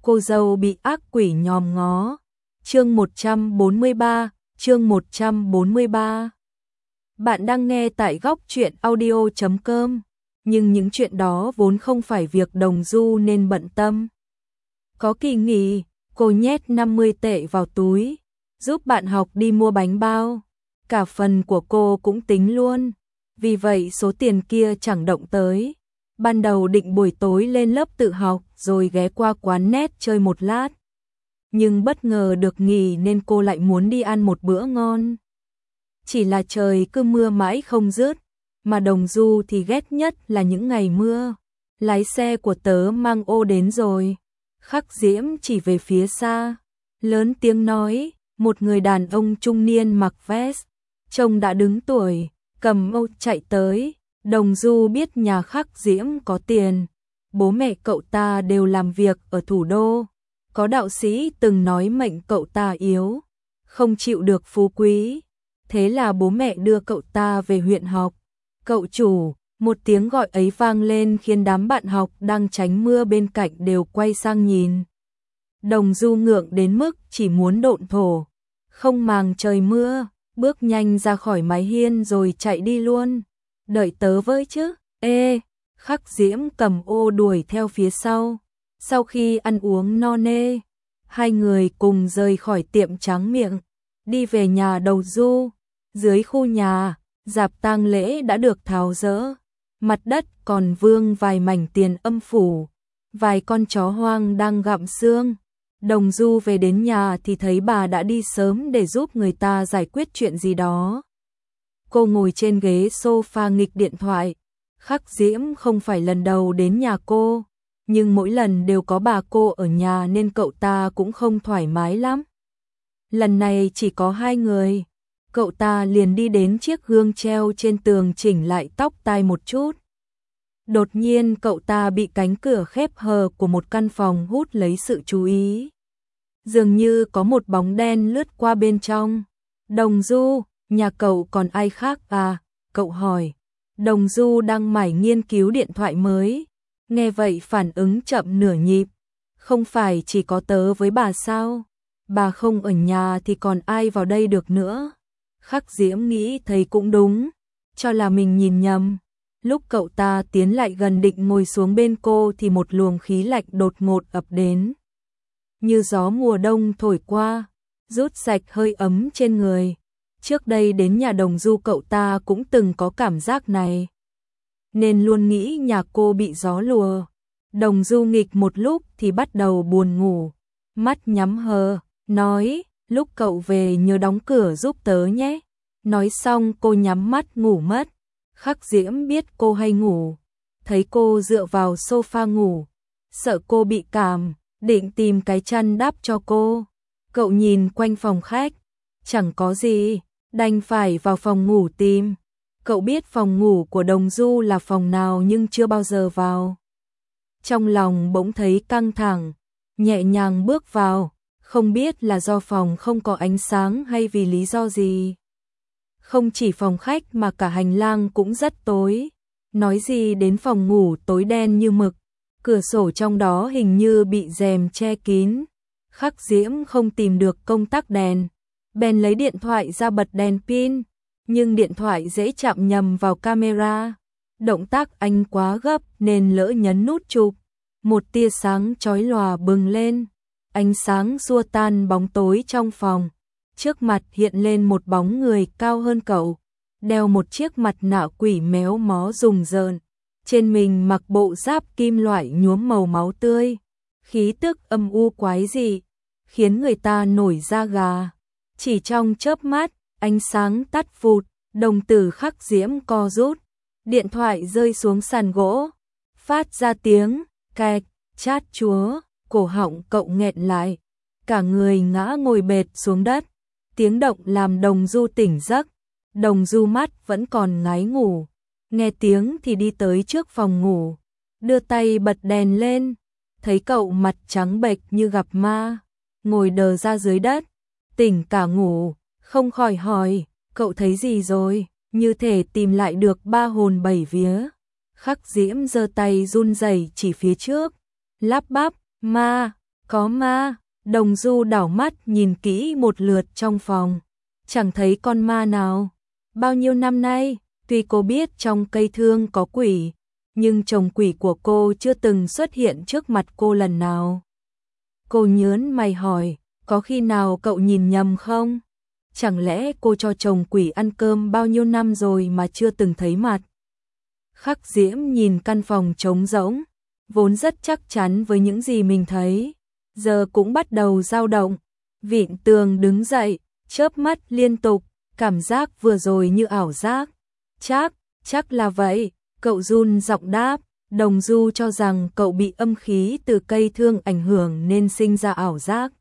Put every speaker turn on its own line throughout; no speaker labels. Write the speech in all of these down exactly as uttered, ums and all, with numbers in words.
cô dâu bị ác quỷ nhòm ngó. Chương một trăm bốn mươi ba, chương một trăm bốn mươi ba. Bạn đang nghe tại góc truyện audio chấm com, nhưng những chuyện đó vốn không phải việc Đồng Du nên bận tâm. Có kỳ nghỉ, cô nhét năm mươi tệ vào túi, giúp bạn học đi mua bánh bao. Cả phần của cô cũng tính luôn, vì vậy số tiền kia chẳng động tới. Ban đầu định buổi tối lên lớp tự học rồi ghé qua quán net chơi một lát. Nhưng bất ngờ được nghỉ nên cô lại muốn đi ăn một bữa ngon. Chỉ là trời cứ mưa mãi không dứt, mà Đồng Du thì ghét nhất là những ngày mưa. Lái xe của tớ mang ô đến rồi. Khắc Diễm chỉ về phía xa, lớn tiếng nói, một người đàn ông trung niên mặc vest, trông đã đứng tuổi, cầm ô chạy tới. Đồng Du biết nhà Khắc Diễm có tiền, bố mẹ cậu ta đều làm việc ở thủ đô. Có đạo sĩ từng nói mệnh cậu ta yếu, không chịu được phú quý. Thế là bố mẹ đưa cậu ta về huyện học. Cậu chủ, một tiếng gọi ấy vang lên khiến đám bạn học đang tránh mưa bên cạnh đều quay sang nhìn. Đồng Du ngượng đến mức chỉ muốn độn thổ, không màng trời mưa, bước nhanh ra khỏi mái hiên rồi chạy đi luôn. Đợi tớ với chứ. Ê, Khắc Diễm cầm ô đuổi theo phía sau. Sau khi ăn uống no nê, hai người cùng rời khỏi tiệm tráng miệng, đi về nhà Đầu Du. Dưới khu nhà, rạp tang lễ đã được tháo dỡ, mặt đất còn vương vài mảnh tiền âm phủ, vài con chó hoang đang gặm xương. Đồng Du về đến nhà thì thấy bà đã đi sớm để giúp người ta giải quyết chuyện gì đó. Cô ngồi trên ghế sofa nghịch điện thoại. Khắc Diễm không phải lần đầu đến nhà cô, nhưng mỗi lần đều có bà cô ở nhà nên cậu ta cũng không thoải mái lắm. Lần này chỉ có hai người, cậu ta liền đi đến chiếc gương treo trên tường chỉnh lại tóc tai một chút. Đột nhiên cậu ta bị cánh cửa khép hờ của một căn phòng hút lấy sự chú ý. Dường như có một bóng đen lướt qua bên trong. Đồng Du, nhà cậu còn ai khác à? Cậu hỏi. Đồng Du đang mải nghiên cứu điện thoại mới, nghe vậy phản ứng chậm nửa nhịp. Không phải chỉ có tớ với bà sao? Bà không ở nhà thì còn ai vào đây được nữa? Khắc Diễm nghĩ thấy cũng đúng, cho là mình nhìn nhầm. Lúc cậu ta tiến lại gần định ngồi xuống bên cô thì một luồng khí lạnh đột ngột ập đến. Như gió mùa đông thổi qua, rút sạch hơi ấm trên người. Trước đây đến nhà Đồng Du cậu ta cũng từng có cảm giác này, nên luôn nghĩ nhà cô bị gió lùa. Đồng Du nghịch một lúc thì bắt đầu buồn ngủ, mắt nhắm hờ, nói, lúc cậu về nhớ đóng cửa giúp tớ nhé. Nói xong cô nhắm mắt ngủ mất. Khắc Diễm biết cô hay ngủ, thấy cô dựa vào sofa ngủ, sợ cô bị cảm, định tìm cái chăn đắp cho cô. Cậu nhìn quanh phòng khách, chẳng có gì, đành phải vào phòng ngủ tìm. Cậu biết phòng ngủ của Đồng Du là phòng nào nhưng chưa bao giờ vào. Trong lòng bỗng thấy căng thẳng, nhẹ nhàng bước vào, không biết là do phòng không có ánh sáng hay vì lý do gì. Không chỉ phòng khách mà cả hành lang cũng rất tối, nói gì đến phòng ngủ tối đen như mực, cửa sổ trong đó hình như bị rèm che kín. Khắc Diễm không tìm được công tắc đèn, bèn lấy điện thoại ra bật đèn pin, nhưng điện thoại dễ chạm nhầm vào camera. Động tác anh quá gấp nên lỡ nhấn nút chụp. Một tia sáng chói lòa bừng lên, ánh sáng xua tan bóng tối trong phòng. Trước mặt hiện lên một bóng người cao hơn cậu, đeo một chiếc mặt nạ quỷ méo mó rùng rợn, trên mình mặc bộ giáp kim loại nhuốm màu máu tươi, khí tức âm u quái dị, khiến người ta nổi da gà. Chỉ trong chớp mắt, ánh sáng tắt vụt, đồng tử Khắc Diễm co rút, điện thoại rơi xuống sàn gỗ, phát ra tiếng kẹt, chát chúa, cổ họng cậu nghẹn lại, cả người ngã ngồi bệt xuống đất. Tiếng động làm Đồng Du tỉnh giấc. Đồng Du mắt vẫn còn ngái ngủ, nghe tiếng thì đi tới trước phòng ngủ, đưa tay bật đèn lên, thấy cậu mặt trắng bệch như gặp ma, ngồi đờ ra dưới đất, tỉnh cả ngủ, không khỏi hỏi, cậu thấy gì rồi, như thể tìm lại được ba hồn bảy vía. Khắc Diễm giơ tay run rẩy chỉ phía trước, lắp bắp, ma, Có ma. Đồng Du đảo mắt nhìn kỹ một lượt trong phòng, chẳng thấy con ma nào. Bao nhiêu năm nay, tuy cô biết trong cây thương có quỷ, nhưng chồng quỷ của cô chưa từng xuất hiện trước mặt cô lần nào. Cô nhớn mày hỏi, có khi nào cậu nhìn nhầm không? Chẳng lẽ cô cho chồng quỷ ăn cơm bao nhiêu năm rồi mà chưa từng thấy mặt? Khắc Diễm nhìn căn phòng trống rỗng, vốn rất chắc chắn với những gì mình thấy, giờ cũng bắt đầu dao động. Vịn tường đứng dậy, chớp mắt liên tục, cảm giác vừa rồi như ảo giác. Chắc, chắc là vậy, cậu run giọng đáp. Đồng Du cho rằng cậu bị âm khí từ cây thương ảnh hưởng nên sinh ra ảo giác.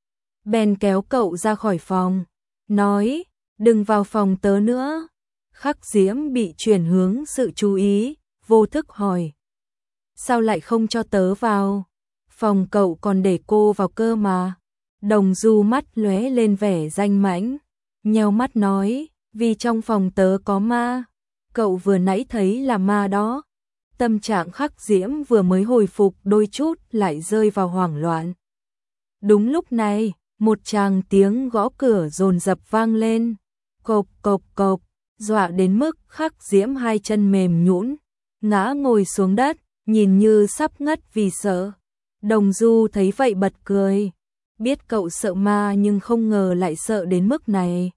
Bèn kéo cậu ra khỏi phòng, nói, đừng vào phòng tớ nữa. Khắc Diễm bị chuyển hướng sự chú ý, vô thức hỏi, sao lại không cho tớ vào? Phòng cậu còn để cô vào cơ mà. Đồng Du mắt lóe lên vẻ danh mãnh, nheo mắt nói, vì trong phòng tớ có ma. Cậu vừa nãy thấy là ma đó. Tâm trạng Khắc Diễm vừa mới hồi phục đôi chút lại rơi vào hoảng loạn. Đúng lúc này, một tràng tiếng gõ cửa dồn dập vang lên, cộp cộp cộp, dọa đến mức Khắc Diễm hai chân mềm nhũn, ngã ngồi xuống đất, nhìn như sắp ngất vì sợ. Đồng Du thấy vậy bật cười, biết cậu sợ ma nhưng không ngờ lại sợ đến mức này.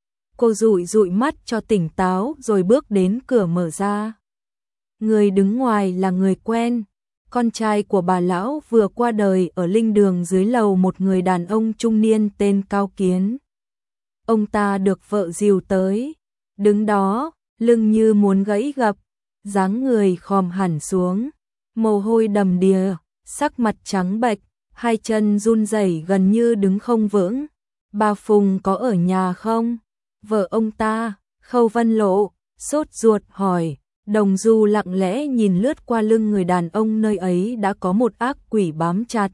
Cô dụi dụi mắt cho tỉnh táo rồi bước đến cửa mở ra. Người đứng ngoài là người quen, con trai của bà lão vừa qua đời ở linh đường dưới lầu, một người đàn ông trung niên tên Cao Kiến. Ông ta được vợ dìu tới, đứng đó, lưng như muốn gãy gập, dáng người khom hẳn xuống, mồ hôi đầm đìa, sắc mặt trắng bệch, hai chân run rẩy gần như đứng không vững. Bà Phùng có ở nhà không? Vợ ông ta, Khâu Vân Lộ, sốt ruột hỏi. Đồng Du lặng lẽ nhìn lướt qua lưng người đàn ông, nơi ấy đã có một ác quỷ bám chặt.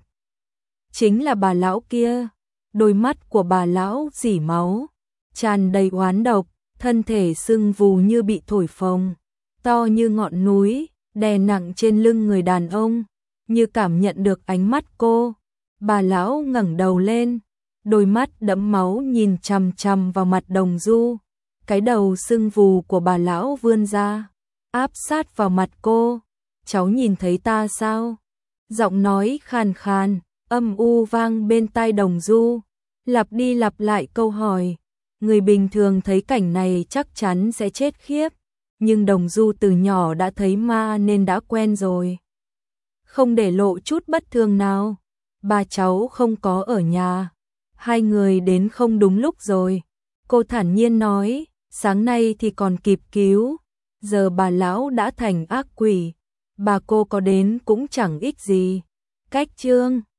Chính là bà lão kia. Đôi mắt của bà lão rỉ máu, tràn đầy oán độc, thân thể sưng vù như bị thổi phồng, to như ngọn núi, đè nặng trên lưng người đàn ông, như cảm nhận được ánh mắt cô. Bà lão ngẩng đầu lên, đôi mắt đẫm máu nhìn chằm chằm vào mặt Đồng Du. Cái đầu sưng vù của bà lão vươn ra, áp sát vào mặt cô. Cháu nhìn thấy ta sao? Giọng nói khàn khàn, âm u vang bên tai Đồng Du, lặp đi lặp lại câu hỏi. Người bình thường thấy cảnh này chắc chắn sẽ chết khiếp, nhưng Đồng Du từ nhỏ đã thấy ma nên đã quen rồi. Không để lộ chút bất thường nào. Ba cháu không có ở nhà, hai người đến không đúng lúc rồi. Cô thản nhiên nói, sáng nay thì còn kịp cứu, giờ bà lão đã thành ác quỷ, bà cô có đến cũng chẳng ích gì. Cách chương